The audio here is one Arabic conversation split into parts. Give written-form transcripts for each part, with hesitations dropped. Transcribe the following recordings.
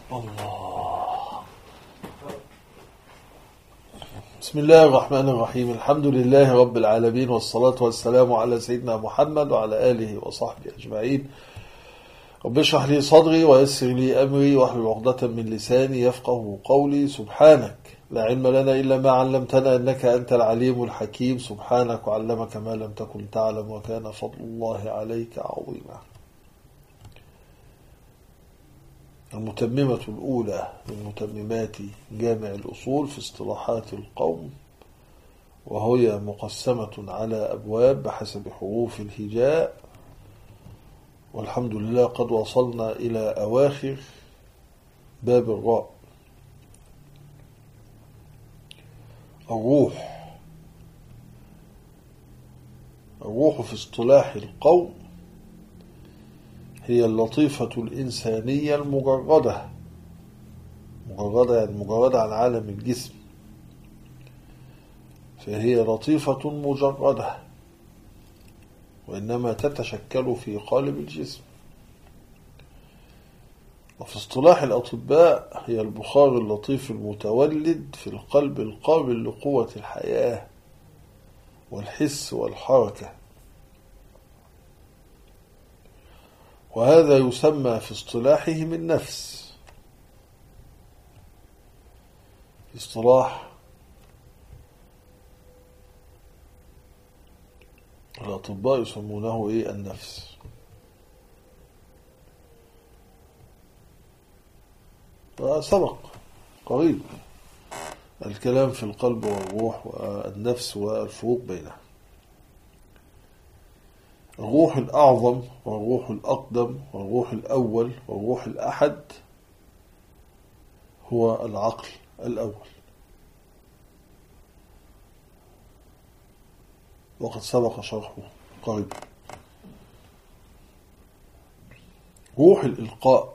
الله. بسم الله الرحمن الرحيم. الحمد لله رب العالمين، والصلاة والسلام على سيدنا محمد وعلى آله وصحبه أجمعين. رب اشرح لي صدري ويسر لي أمري واحلل عقدة من لساني يفقه قولي. سبحانك لا علم لنا إلا ما علمتنا إنك أنت العليم الحكيم. سبحانك وعلمك ما لم تكن تعلم وكان فضل الله عليك عظيما. المتممة الأولى من متممات جامع الأصول في اصطلاحات القوم، وهي مقسمة على أبواب بحسب حروف الهجاء، والحمد لله قد وصلنا إلى أواخر باب الراء. الروح في اصطلاح القوم هي اللطيفة الإنسانية المجردة، يعني مجردة عن عالم الجسم، فهي لطيفة مجردة، وإنما تتشكل في قالب الجسم. وفي اصطلاح الأطباء هي البخار اللطيف المتولد في القلب القابل لقوة الحياة والحس والحركة، وهذا يسمى في اصطلاحهم النفس. في اصطلاح الأطباء يسمونه النفس. سبق قريب الكلام في القلب والروح والنفس والفروق بينها. الروح الأعظم والروح الأقدم والروح الأول والروح الأحد هو العقل الأول، وقد سبق شرحه قريبا. روح الإلقاء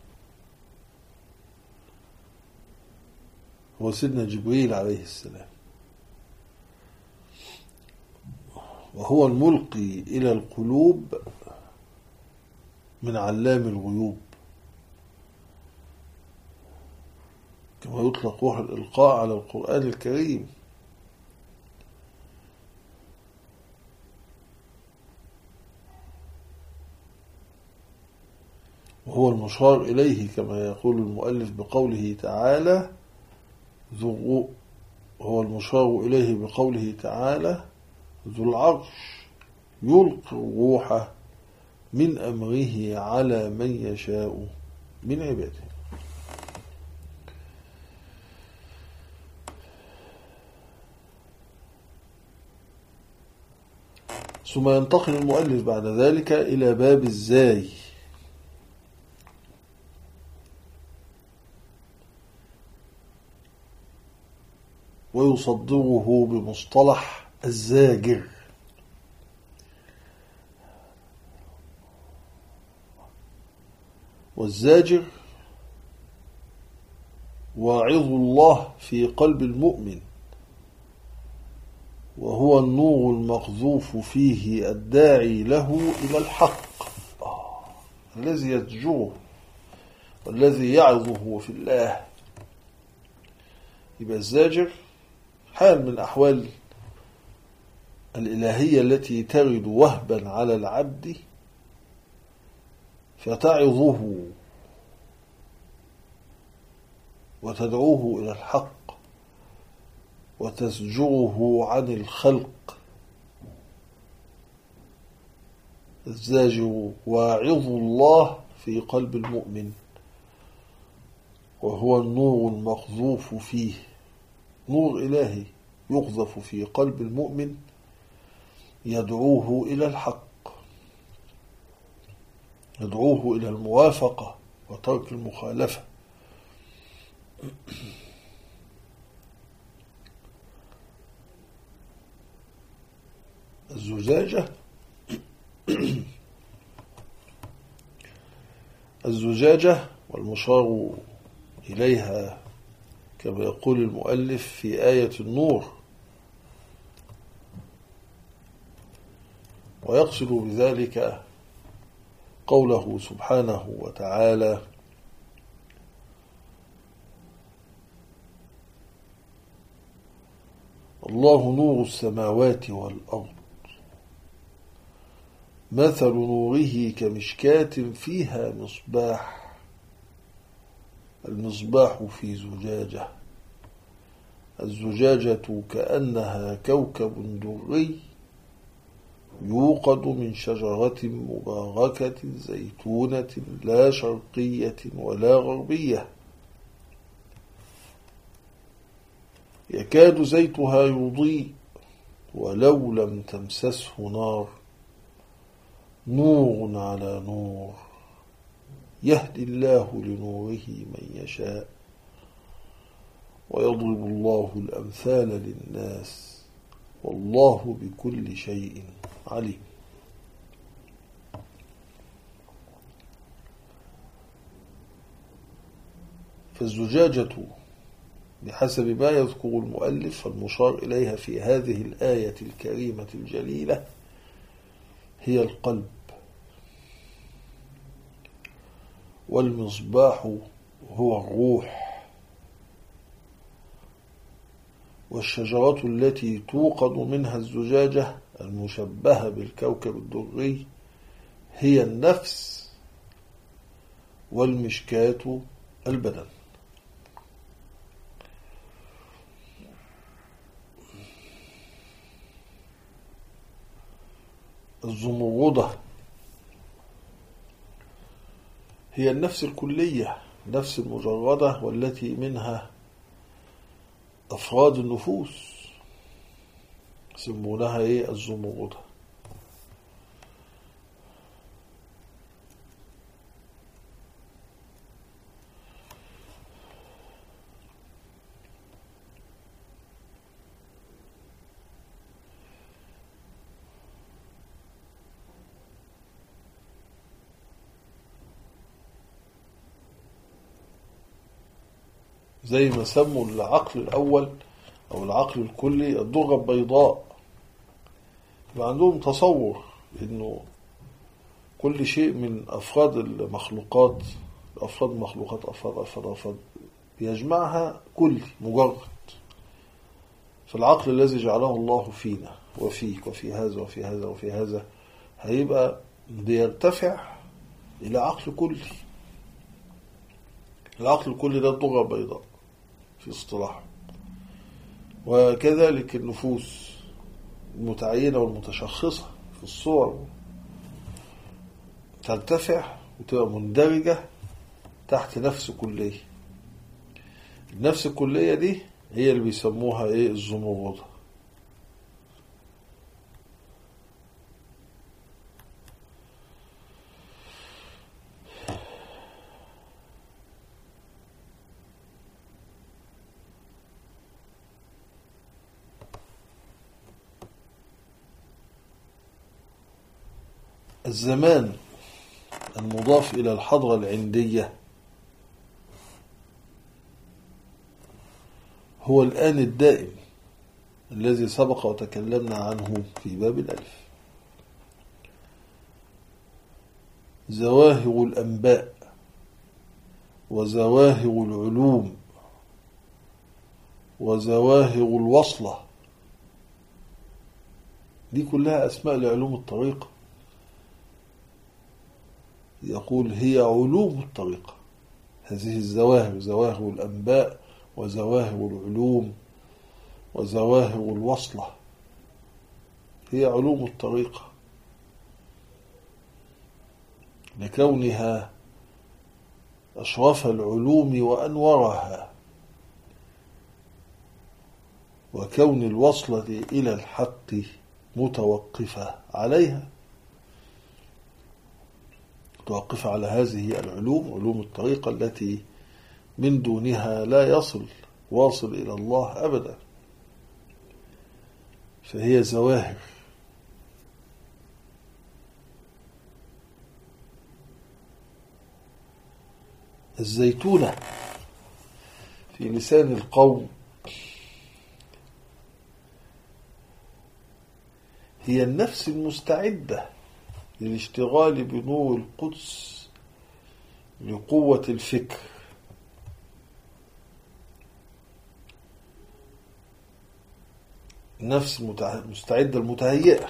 هو سيدنا جبريل عليه السلام، وهو الملقي إلى القلوب من علام الغيوب، كما يطلق روح الإلقاء على القرآن الكريم. وهو المشار إليه كما يقول المؤلف بقوله تعالى هو المشار إليه بقوله تعالى ذو العرش يلقي الروح من أمره على من يشاء من عباده. ثم ينتقل المؤلف بعد ذلك إلى باب الزاي، ويصدره بمصطلح الزاجر. والزاجر واعظ الله في قلب المؤمن، وهو النور المقذوف فيه الداعي له إلى الحق، الذي يزجره والذي يعظه في الله. يبقى الزاجر حال من أحوال الإلهية التي ترد وهبا على العبد فتعظه وتدعوه إلى الحق وتزجره عن الخلق. الزاجر واعظ الله في قلب المؤمن، وهو النور المقذوف فيه، نور إلهي يقذف في قلب المؤمن يدعوه إلى الحق، يدعوه إلى الموافقة وترك المخالفة. الزجاجة والمشار إليها كما يقول المؤلف في آية النور، ويقصد بذلك قوله سبحانه وتعالى الله نور السماوات والأرض مثل نوره كمشكاة فيها مصباح المصباح في زجاجة الزجاجة كأنها كوكب دري يوقد من شجرة مباركة زيتونة لا شرقية ولا غربية يكاد زيتها يضيء ولو لم تمسسه نار نور على نور يهدي الله لنوره من يشاء ويضرب الله الأمثال للناس والله بكل شيء عليم. فالزجاجة بحسب ما يذكر المؤلف المشار إليها في هذه الآية الكريمة الجليلة هي القلب، والمصباح هو الروح، والشجرة التي توقد منها الزجاجة المشبهة بالكوكب الدري هي النفس، والمشكاة البدن. الزمردة هي النفس الكلية، نفس المجردة، والتي منها أفراد النفوس يسمونها الزمردة. زي ما سموا العقل الأول أو العقل الكلي الدرة البيضاء، يبقى عندهم تصور إنه كل شيء من أفراد المخلوقات أفراد يجمعها كلي مجرد. فالعقل الذي جعله الله فينا وفيك وفي هذا وفي هذا وفي هذا هيبقى بيرتفع إلى عقل كلي. العقل الكلي ده الدرة البيضاء في اصطلاح. وكذلك النفوس المتعينة والمتشخصة في الصور ترتفع وتبقى مندرجة تحت نفس كلية. النفس الكلية دي هي اللي بيسموها الزمردة. الزمان المضاف إلى الحضرة العندية هو الآن الدائم الذي سبق وتكلمنا عنه في باب الألف. زواهر الأنباء وزواهر العلوم وزواهر الوصلة دي كلها أسماء لعلوم الطريقة. يقول هي علوم الطريقة، هذه الزواهر، زواهر الأنباء وزواهر العلوم وزواهر الوصلة هي علوم الطريقة، لكونها أشرف العلوم وأنورها، وكون الوصلة إلى الحق متوقفة عليها، متوقفة على هذه العلوم، علوم الطريقة التي من دونها لا يصل واصل إلى الله أبدا. فهي زواهر. الزيتونة في لسان القوم هي النفس المستعدة للاشتغال بنور القدس لقوة الفكر، النفس المستعدة المتهيئة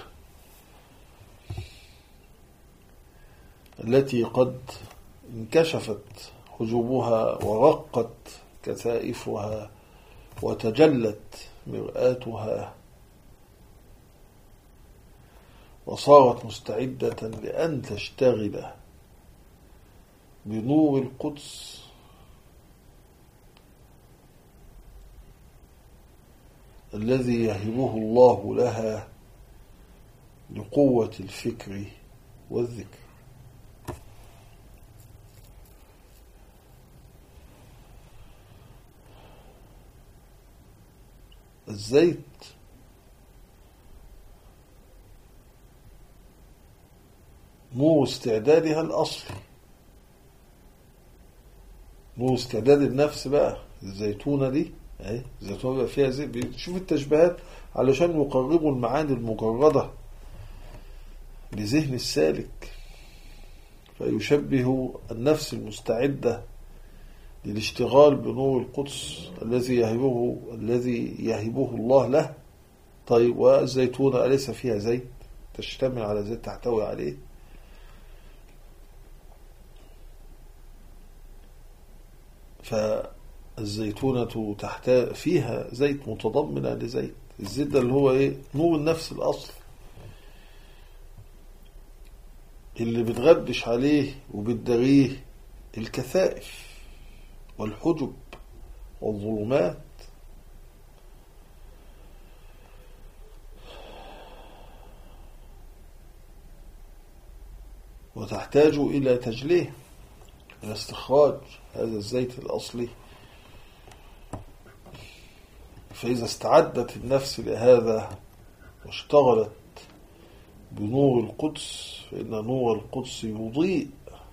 التي قد انكشفت حجبها ورقت كثائفها وتجلت مرآتها وصارت مستعدة لأن تشتغل بنور القدس الذي يهبه الله لها لقوة الفكر والذكر. الزيت نور استعدادها الأصلي، نور استعداد النفس بقى. الزيتونة دي اهي، الزيتونة بقى فيها زيت. شوف التشبيهات علشان يقربوا المعاني المجردة لذهن السالك، فيشبه النفس المستعدة للاشتغال بنور القدس الذي يهبه الله له. طيب والزيتونة أليس فيها زيت؟ تشتمل على زيت، تحتوي عليه. فالزيتونة فيها زيت، متضمنة لزيت. الزيت ده اللي هو ايه؟ نور النفس الأصل اللي بتغبش عليه وبتداريه الكثائف والحجب والظلمات. وتحتاج إلى تجليه، إلى استخراج هذا الزيت الأصلي. فإذا استعدت النفس لهذا واشتغلت بنور القدس، فإن نور القدس يضيء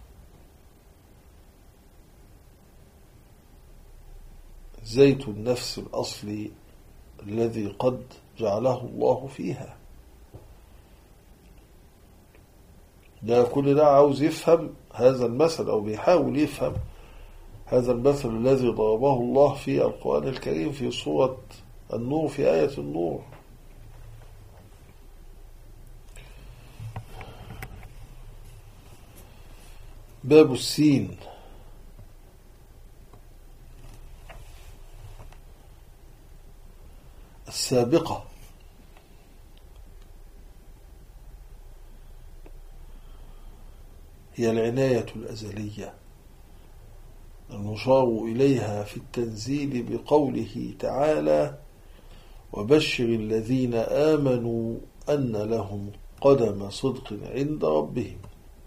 زيت النفس الأصلي الذي قد جعله الله فيها. ده كل ده عاوز يفهم هذا المثل، أو بيحاول يفهم هذا المثل الذي ضربه الله في القرآن الكريم في سورة النور، في آية النور. باب السين. السابقة هي العناية الأزلية المشار إليها في التنزيل بقوله تعالى: وبشر الذين آمنوا أن لهم قدم صدق عند ربهم.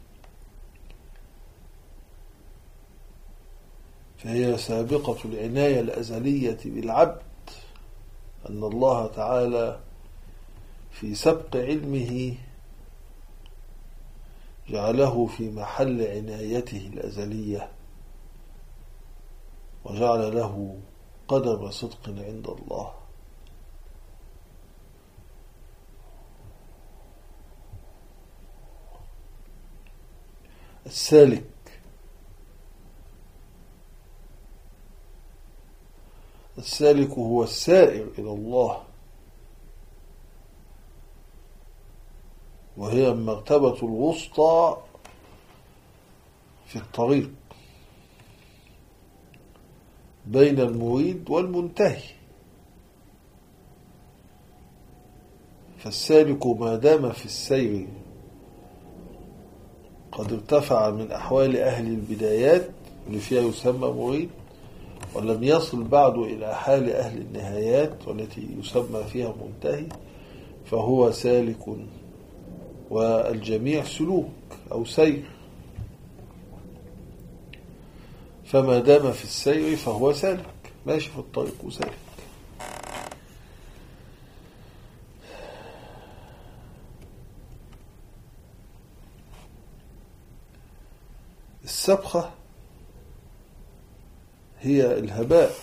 فهي سابقة العناية الأزلية بالعبد، أن الله تعالى في سبق علمه جعله في محل عنايته الأزلية، وجعل له قدم صدق عند الله. السالك هو السائر إلى الله، وهي المرتبة الوسطى في الطريق بين المريد والمنتهي. فالسالك ما دام في السير قد ارتفع من أحوال أهل البدايات اللي فيها يسمى مريد، ولم يصل بعد إلى حال أهل النهايات والتي يسمى فيها منتهي، فهو سالك. والجميع سلوك أو سير، فما دام في السير فهو سالك، ماشي في الطريق وسالك. السبخة هي الهباء،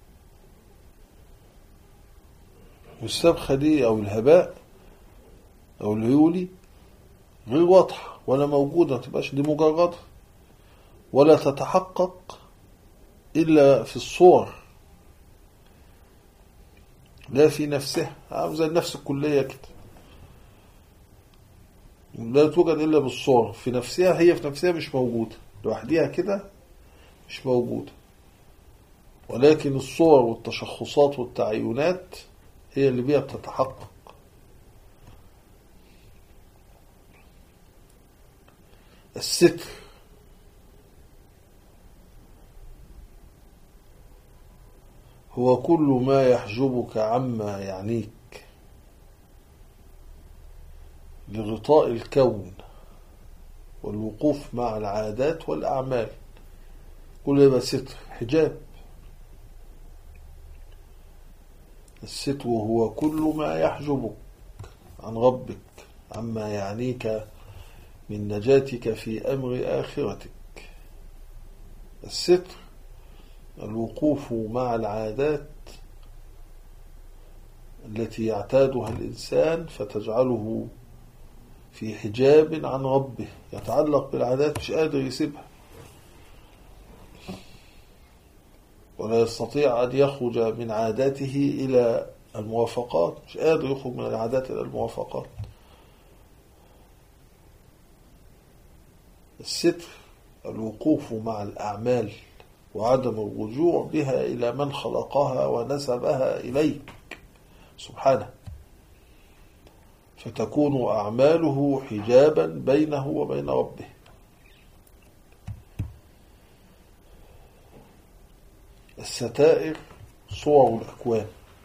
والسبخة دي أو الهباء أو الهيولي غير واضحة ولا موجودة، ما تبقاش دي مجردة ولا تتحقق إلا في الصور، لا في نفسها، زي النفس الكلية كده، لا توجد إلا بالصور في نفسها، هي في نفسها مش موجودة لوحدها كده، مش موجودة، ولكن الصور والتشخصات والتعينات هي اللي بيها بتتحقق. الستر هو كل ما يحجبك عما يعنيك لغطاء الكون والوقوف مع العادات والأعمال، كل يبقى ستر، حجاب. الستر هو كل ما يحجبك عن ربك عما يعنيك من نجاتك في أمر آخرتك. الستر الوقوف مع العادات التي يعتادها الإنسان فتجعله في حجاب عن ربه، يتعلق بالعادات مش قادر يسيبها ولا يستطيع أن يخرج من عاداته إلى الموافقات، مش قادر يخرج من العادات إلى الموافقات. الستر الوقوف مع الأعمال وعدم الرجوع بها إلى من خلقها ونسبها إليك سبحانه، فتكون أعماله حجابا بينه وبين ربه. الستائر صور الأكوان،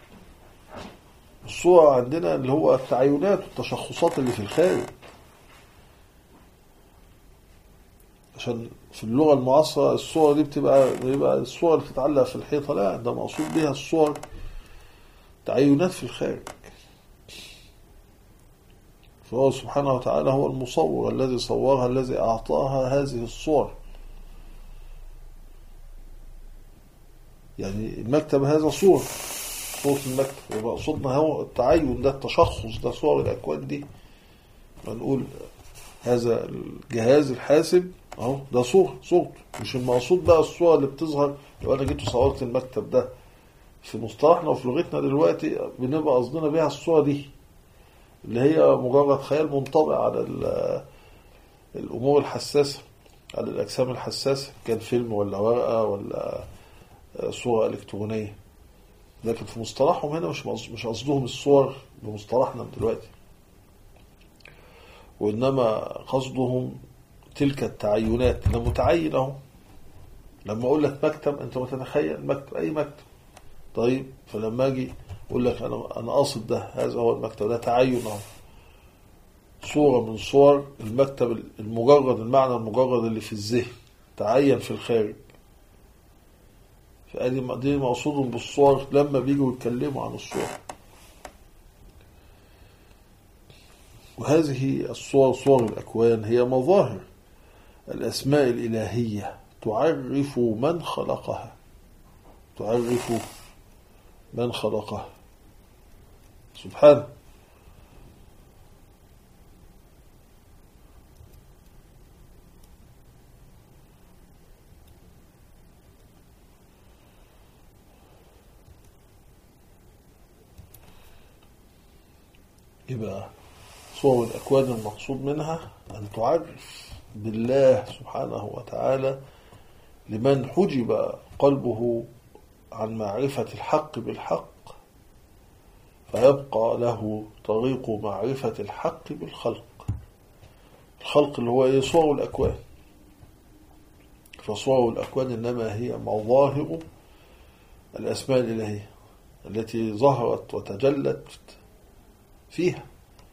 الصور عندنا اللي هو التعينات والتشخصات اللي في الخارج، عشان في اللغة المعاصرة الصور دي بتبقى الصور اللي بتتعلق في الحيطة، لا، ده مقصود بها الصور تعينات في الخارج. فهو سبحانه وتعالى هو المصور الذي صورها، الذي أعطاها هذه الصور. يعني المكتب هذا صورة المكتب، يبقى قصدنا هو التعين ده، التشخص ده، صور الأكوان دي. نقول هذا الجهاز الحاسب اهو ده صورته، مش المقصود بقى الصورة اللي بتظهر لو انا جيت وصورت المكتب ده. في مصطلحنا وفي لغتنا دلوقتي بنبقى قصدنا بيها الصورة دي اللي هي مجرد خيال منطبع على الأمور الحساسة، على الأجسام الحساسة، كان فيلم ولا ورقة ولا صورة إلكترونية. لكن في مصطلحهم هنا مش قصدهم الصور بمصطلحنا دلوقتي، وإنما قصدهم تلك التعينات. أنا متعين أهو، لما أقول لك مكتب أنت متتخيل مكتب، أي مكتب. طيب فلما أجي أقول لك أنا قاصد ده، هذا هو المكتب، ده تعين أهو، صورة من صور المكتب المجرد، المعنى المجرد اللي في الذهن، تعين في الخارج. فدي مقصودهم بالصور لما بيجوا يتكلموا عن الصور. وهذه الصور، صور الأكوان، هي مظاهر الأسماء الإلهية تعرف من خلقها، تعرف من خلقها سبحانه. يبقى صور الأكوان المقصود منها أن تعرف بالله سبحانه وتعالى لمن حجب قلبه عن معرفة الحق بالحق، فيبقى له طريق معرفة الحق بالخلق. الخلق اللي هو صور الأكوان. فصور الأكوان إنما هي مظاهر الأسماء الإلهية التي ظهرت وتجلت فيها.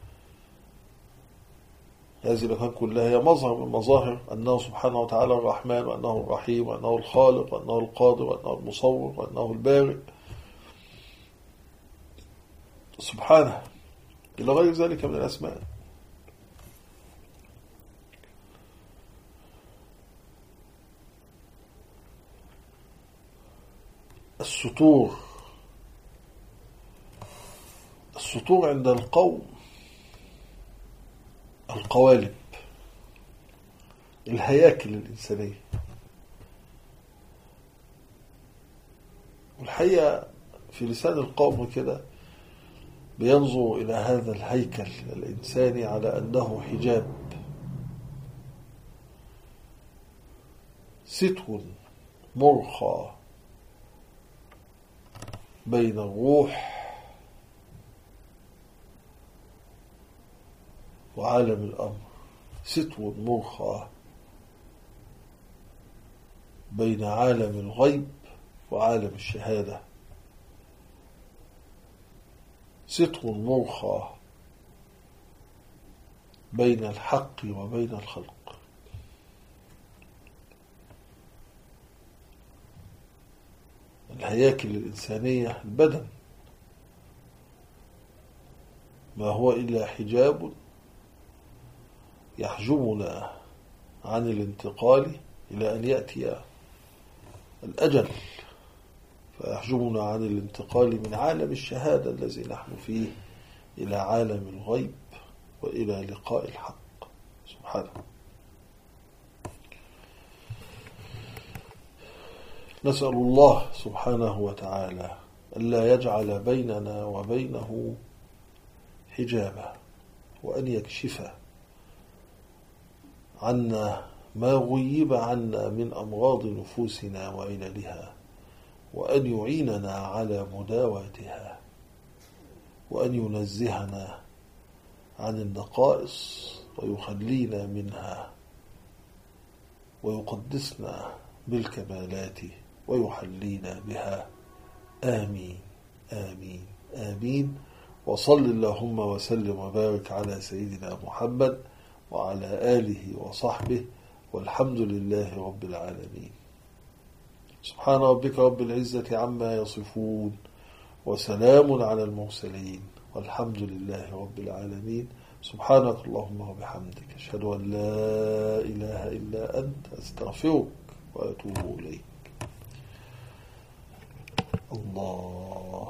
هذه الأكوان كلها هي مظهر من مظاهر أنه سبحانه وتعالى الرحمن، وأنه الرحيم، وأنه الخالق، وأنه القادر، وأنه المصور، وأنه البارئ سبحانه، إلى غير ذلك من الأسماء. السطور عند القوم القوالب، الهياكل الإنسانية. والحقيقة في لسان القوم كده بينظر إلى هذا الهيكل الإنساني على أنه حجاب، ستر مرخى بين الروح وعالم الأمر، ستر مرخى بين عالم الغيب وعالم الشهادة، ستر مرخى بين الحق وبين الخلق. الهياكل الإنسانية البدن ما هو إلا حجاب يحجبنا عن الانتقال إلى أن يأتي الأجل، فيحجبنا عن الانتقال من عالم الشهادة الذي نحن فيه إلى عالم الغيب وإلى لقاء الحق سبحانه. نسأل الله سبحانه وتعالى ألا يجعل بيننا وبينه حجابا، وأن يكشف عنا ما غيب عنا من أمراض نفوسنا وعللها، وأن يعيننا على مداواتها، وأن ينزهنا عن النقائص ويخلينا منها، ويقدسنا بالكمالات ويحلينا بها. آمين آمين آمين. وصل اللهم وسلم وبارك على سيدنا محمد وعلى آله وصحبه، والحمد لله رب العالمين. سبحان ربك رب العزة عما يصفون، وسلام على المرسلين، والحمد لله رب العالمين. سبحانك اللهم وبحمدك، أشهد أن لا إله إلا أنت، أستغفرك وأتوب إليك. الله.